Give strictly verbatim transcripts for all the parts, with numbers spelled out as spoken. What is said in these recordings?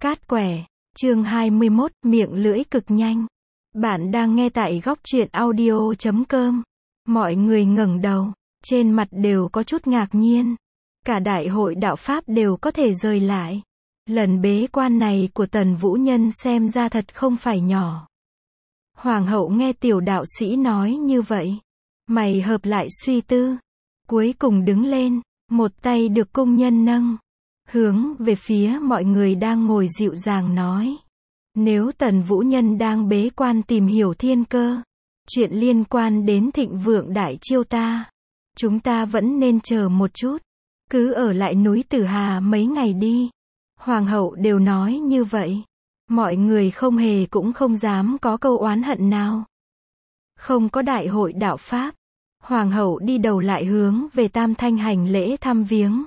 Cát quẻ, chương hai mươi mốt, miệng lưỡi cực nhanh. Bạn đang nghe tại góc truyện audio chấm com. Mọi người ngẩng đầu, trên mặt đều có chút ngạc nhiên. Cả đại hội đạo Pháp đều có thể rời lại. Lần bế quan này của Tần Vũ Nhân xem ra thật không phải nhỏ. Hoàng hậu nghe tiểu đạo sĩ nói như vậy, mày hợp lại suy tư. Cuối cùng đứng lên, một tay được cung nhân nâng, hướng về phía mọi người đang ngồi dịu dàng nói. Nếu Tần Vũ Nhân đang bế quan tìm hiểu thiên cơ, chuyện liên quan đến thịnh vượng đại chiêu ta, chúng ta vẫn nên chờ một chút, cứ ở lại núi Tử Hà mấy ngày đi. Hoàng hậu đều nói như vậy, mọi người không hề cũng không dám có câu oán hận nào. Không có đại hội đạo Pháp, Hoàng hậu đi đầu lại hướng về Tam Thanh hành lễ thăm viếng.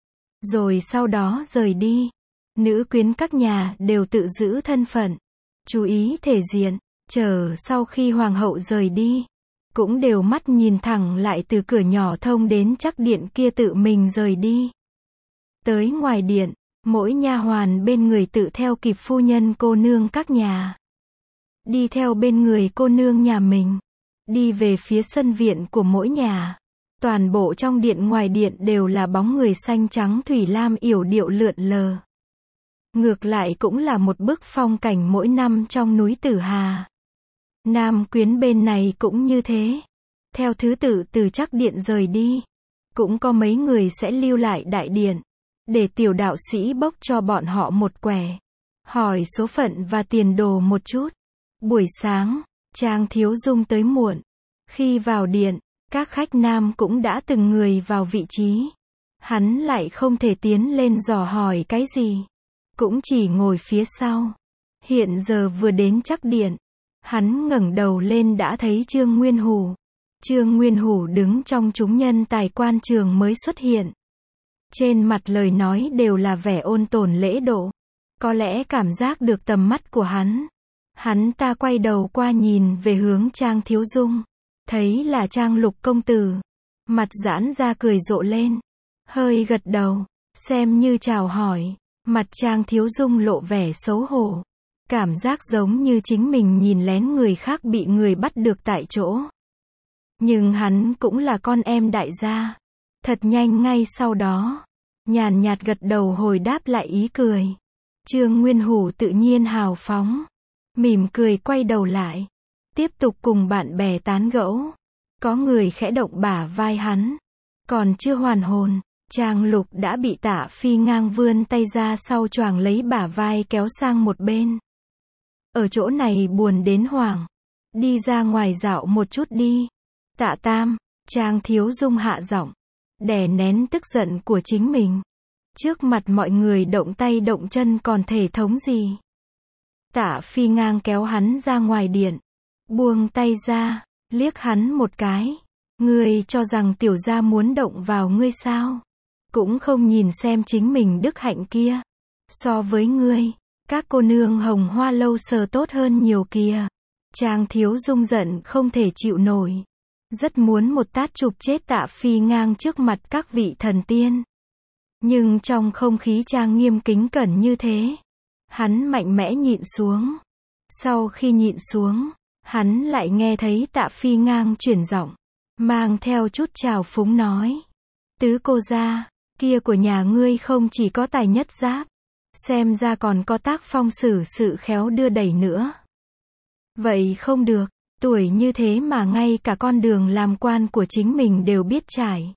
Rồi sau đó rời đi. Nữ quyến các nhà đều tự giữ thân phận, chú ý thể diện, chờ sau khi hoàng hậu rời đi, cũng đều mắt nhìn thẳng lại từ cửa nhỏ thông đến chắc điện kia tự mình rời đi. Tới ngoài điện, mỗi nha hoàn bên người tự theo kịp phu nhân cô nương các nhà. Đi theo bên người cô nương nhà mình, đi về phía sân viện của mỗi nhà. Toàn bộ trong điện ngoài điện đều là bóng người xanh trắng thủy lam yểu điệu lượn lờ. Ngược lại cũng là một bức phong cảnh mỗi năm trong núi Tử Hà. Nam quyến bên này cũng như thế. Theo thứ tự từ chắc điện rời đi. Cũng có mấy người sẽ lưu lại đại điện, để tiểu đạo sĩ bốc cho bọn họ một quẻ. Hỏi số phận và tiền đồ một chút. Buổi sáng, Trang Thiếu Dung tới muộn. Khi vào điện, các khách nam cũng đã từng người vào vị trí. Hắn lại không thể tiến lên dò hỏi cái gì. Cũng chỉ ngồi phía sau. Hiện giờ vừa đến chắc điện, hắn ngẩng đầu lên đã thấy Trương Nguyên Hủ. Trương Nguyên Hủ đứng trong chúng nhân tài quan trường mới xuất hiện. Trên mặt lời nói đều là vẻ ôn tồn lễ độ. Có lẽ cảm giác được tầm mắt của hắn. Hắn ta quay đầu qua nhìn về hướng Trang Thiếu Dung. Thấy là Trang Lục công tử. Mặt giãn ra cười rộ lên. Hơi gật đầu, xem như chào hỏi. Mặt Trang Thiếu Dung lộ vẻ xấu hổ. Cảm giác giống như chính mình nhìn lén người khác bị người bắt được tại chỗ. Nhưng hắn cũng là con em đại gia. Thật nhanh ngay sau đó, nhàn nhạt gật đầu hồi đáp lại ý cười. Trương Nguyên Hủ tự nhiên hào phóng, mỉm cười quay đầu lại, tiếp tục cùng bạn bè tán gẫu. Có người khẽ động bả vai hắn, còn chưa hoàn hồn, Trang Lục đã bị Tạ Phi ngang vươn tay ra sau choàng lấy bả vai kéo sang một bên. Ở chỗ này buồn đến hoảng, đi ra ngoài dạo một chút đi. Tạ Tam, Trang Thiếu Dung hạ giọng, đè nén tức giận của chính mình. Trước mặt mọi người động tay động chân còn thể thống gì. Tạ Phi ngang kéo hắn ra ngoài điện, buông tay ra, liếc hắn một cái. Ngươi cho rằng tiểu gia muốn động vào ngươi sao? Cũng không nhìn xem chính mình đức hạnh kia. So với ngươi, các cô nương Hồng Hoa lâu sờ tốt hơn nhiều kìa. Trang Thiếu Dung giận không thể chịu nổi. Rất muốn một tát chụp chết Tạ Phi ngang trước mặt các vị thần tiên. Nhưng trong không khí trang nghiêm kính cẩn như thế, hắn mạnh mẽ nhịn xuống. Sau khi nhịn xuống, hắn lại nghe thấy Tạ Phi ngang chuyển giọng, mang theo chút trào phúng nói. Tứ cô gia, kia của nhà ngươi không chỉ có tài nhất giáp, xem ra còn có tác phong xử sự khéo đưa đẩy nữa. Vậy không được, tuổi như thế mà ngay cả con đường làm quan của chính mình đều biết trải.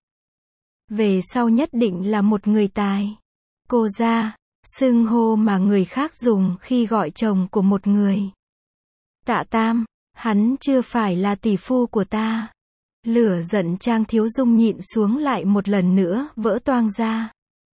Về sau nhất định là một người tài. Cô gia, xưng hô mà người khác dùng khi gọi chồng của một người. Tạ Tam, hắn chưa phải là tỷ phu của ta. Lửa giận Trang Thiếu Dung nhịn xuống lại một lần nữa vỡ toang ra.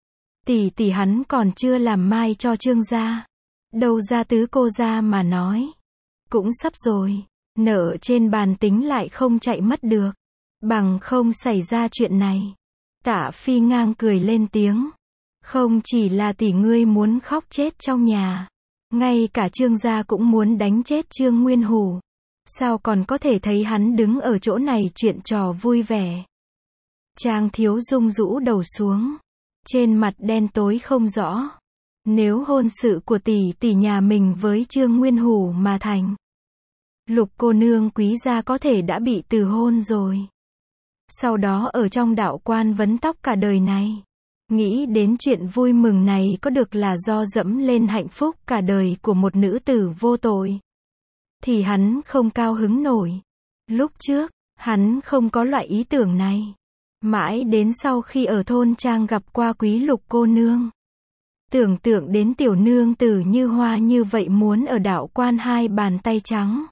Tỷ tỷ hắn còn chưa làm mai cho Trương gia. Đâu ra tứ cô gia mà nói. Cũng sắp rồi, nợ trên bàn tính lại không chạy mất được. Bằng không xảy ra chuyện này. Tạ Phi ngang cười lên tiếng. Không chỉ là tỷ ngươi muốn khóc chết trong nhà. Ngay cả Trương gia cũng muốn đánh chết Trương Nguyên Hủ. Sao còn có thể thấy hắn đứng ở chỗ này chuyện trò vui vẻ. Trang Thiếu Dung rũ đầu xuống. Trên mặt đen tối không rõ. Nếu hôn sự của tỷ tỷ nhà mình với Trương Nguyên Hủ mà thành, Lục cô nương quý gia có thể đã bị từ hôn rồi. Sau đó ở trong đạo quan vấn tóc cả đời này. Nghĩ đến chuyện vui mừng này có được là do dẫm lên hạnh phúc cả đời của một nữ tử vô tội, thì hắn không cao hứng nổi. Lúc trước, hắn không có loại ý tưởng này. Mãi đến sau khi ở thôn trang gặp qua quý Lục cô nương. Tưởng tượng đến tiểu nương tử như hoa như vậy muốn ở đạo quan hai bàn tay trắng.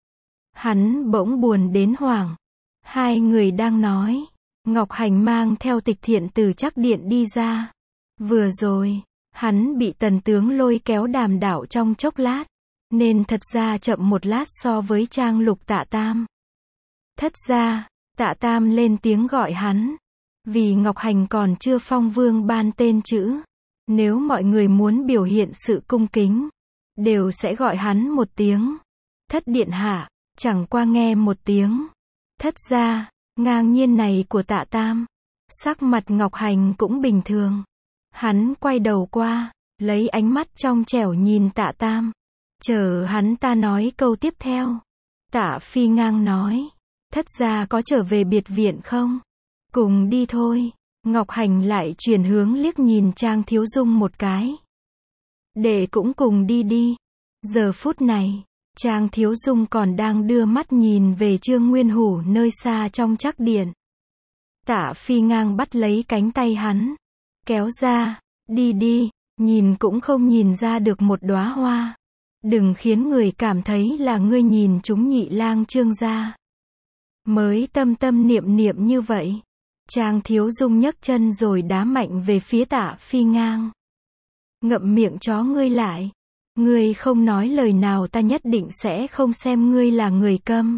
Hắn bỗng buồn đến hoảng. Hai người đang nói. Ngọc Hành mang theo Tịch Thiện từ Trắc Điện đi ra. Vừa rồi, hắn bị Tần tướng lôi kéo đàm đạo trong chốc lát. Nên thật ra chậm một lát so với Trang Lục Tạ Tam. Thất ra, Tạ Tam lên tiếng gọi hắn. Vì Ngọc Hành còn chưa phong vương ban tên chữ. Nếu mọi người muốn biểu hiện sự cung kính, đều sẽ gọi hắn một tiếng. Thất điện hạ, chẳng qua nghe một tiếng. Thất ra, ngang nhiên này của Tạ Tam. Sắc mặt Ngọc Hành cũng bình thường. Hắn quay đầu qua, lấy ánh mắt trong trẻo nhìn Tạ Tam. Chờ hắn ta nói câu tiếp theo. Tạ Phi ngang nói. Thất ra có trở về biệt viện không? Cùng đi thôi. Ngọc Hành lại chuyển hướng liếc nhìn Trang Thiếu Dung một cái. Để cũng cùng đi đi. Giờ phút này, Trang Thiếu Dung còn đang đưa mắt nhìn về Trương Nguyên Hủ nơi xa trong Trắc Điện. Tạ Phi ngang bắt lấy cánh tay hắn. Kéo ra, đi đi, nhìn cũng không nhìn ra được một đóa hoa. Đừng khiến người cảm thấy là ngươi nhìn chúng Nhị lang Trương gia. Mới tâm tâm niệm niệm như vậy. Trang Thiếu Dung nhấc chân rồi đá mạnh về phía Tạ Phi ngang. Ngậm miệng chó ngươi lại. Ngươi không nói lời nào ta nhất định sẽ không xem ngươi là người câm.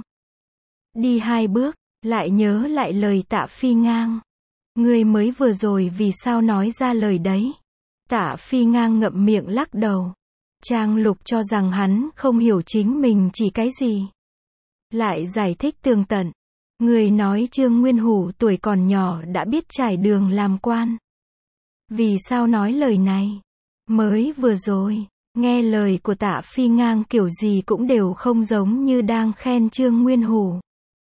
Đi hai bước, lại nhớ lại lời Tạ Phi ngang. Ngươi mới vừa rồi vì sao nói ra lời đấy? Tạ Phi ngang ngậm miệng lắc đầu. Trang Lục cho rằng hắn không hiểu chính mình chỉ cái gì. Lại giải thích tường tận. Người nói Trương Nguyên Hủ tuổi còn nhỏ đã biết trải đường làm quan. Vì sao nói lời này? Mới vừa rồi, nghe lời của Tạ Phi ngang kiểu gì cũng đều không giống như đang khen Trương Nguyên Hủ.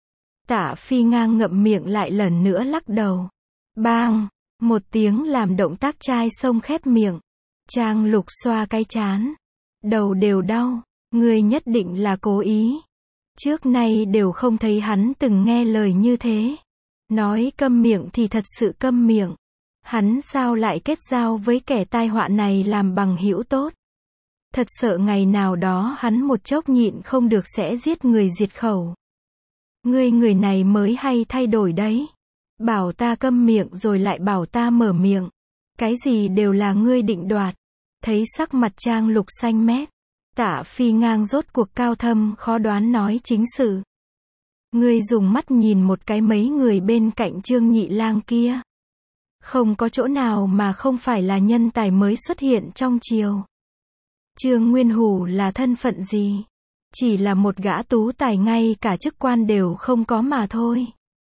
Tạ Phi ngang ngậm miệng lại lần nữa lắc đầu. Bang! Một tiếng làm động tác chai sông khép miệng. Trang Lục xoa cái trán. Đầu đều đau. Người nhất định là cố ý. Trước nay đều không thấy hắn từng nghe lời như thế. Nói câm miệng thì thật sự câm miệng. Hắn sao lại kết giao với kẻ tai họa này làm bằng hữu tốt. Thật sợ ngày nào đó hắn một chốc nhịn không được sẽ giết người diệt khẩu. Ngươi người này mới hay thay đổi đấy. Bảo ta câm miệng rồi lại bảo ta mở miệng. Cái gì đều là ngươi định đoạt. Thấy sắc mặt Trang Lục xanh mét. Tạ Phi ngang rốt cuộc cao thâm khó đoán nói chính sự. Ngươi dùng mắt nhìn một cái mấy người bên cạnh Trương Nhị lang kia. Không có chỗ nào mà không phải là nhân tài mới xuất hiện trong triều. Trương Nguyên Hủ là thân phận gì? Chỉ là một gã tú tài ngay cả chức quan đều không có mà thôi.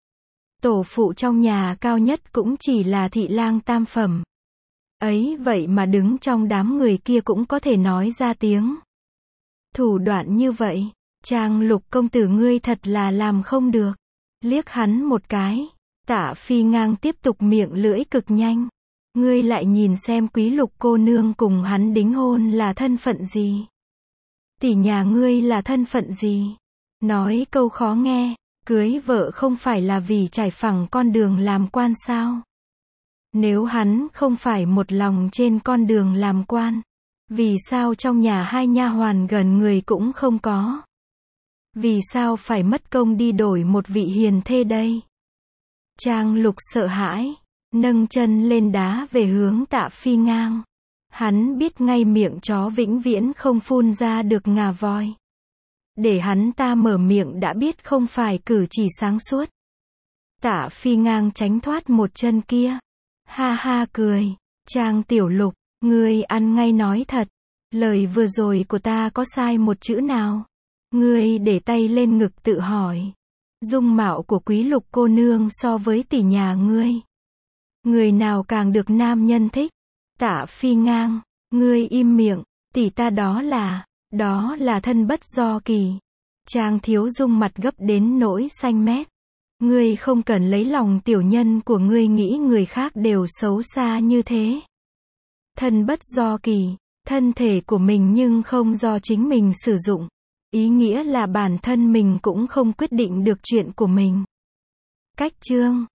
Tổ phụ trong nhà cao nhất cũng chỉ là thị lang tam phẩm. Ấy vậy mà đứng trong đám người kia cũng có thể nói ra tiếng. Thủ đoạn như vậy, Trang Lục công tử ngươi thật là làm không được. Liếc hắn một cái, Tạ Phi ngang tiếp tục miệng lưỡi cực nhanh. Ngươi lại nhìn xem quý Lục cô nương cùng hắn đính hôn là thân phận gì? Tỷ nhà ngươi là thân phận gì? Nói câu khó nghe, cưới vợ không phải là vì trải phẳng con đường làm quan sao? Nếu hắn không phải một lòng trên con đường làm quan, vì sao trong nhà hai nha hoàn gần người cũng không có? Vì sao phải mất công đi đổi một vị hiền thê đây? Trang Lục sợ hãi, nâng chân lên đá về hướng Tạ Phi ngang. Hắn biết ngay miệng chó vĩnh viễn không phun ra được ngà voi. Để hắn ta mở miệng đã biết không phải cử chỉ sáng suốt. Tạ Phi ngang tránh thoát một chân kia. Ha ha cười. Trang Tiểu Lục, ngươi ăn ngay nói thật. Lời vừa rồi của ta có sai một chữ nào? Ngươi để tay lên ngực tự hỏi. Dung mạo của quý Lục cô nương so với tỷ nhà ngươi. Người nào càng được nam nhân thích? Tạ Phi ngang, Ngươi im miệng, tỷ ta đó là, đó là thân bất do kỳ. Trang Thiếu Dung mặt gấp đến nỗi xanh mét. Ngươi không cần lấy lòng tiểu nhân của ngươi nghĩ người khác đều xấu xa như thế. Thân bất do kỳ, thân thể của mình nhưng không do chính mình sử dụng. Ý nghĩa là bản thân mình cũng không quyết định được chuyện của mình. Cách chương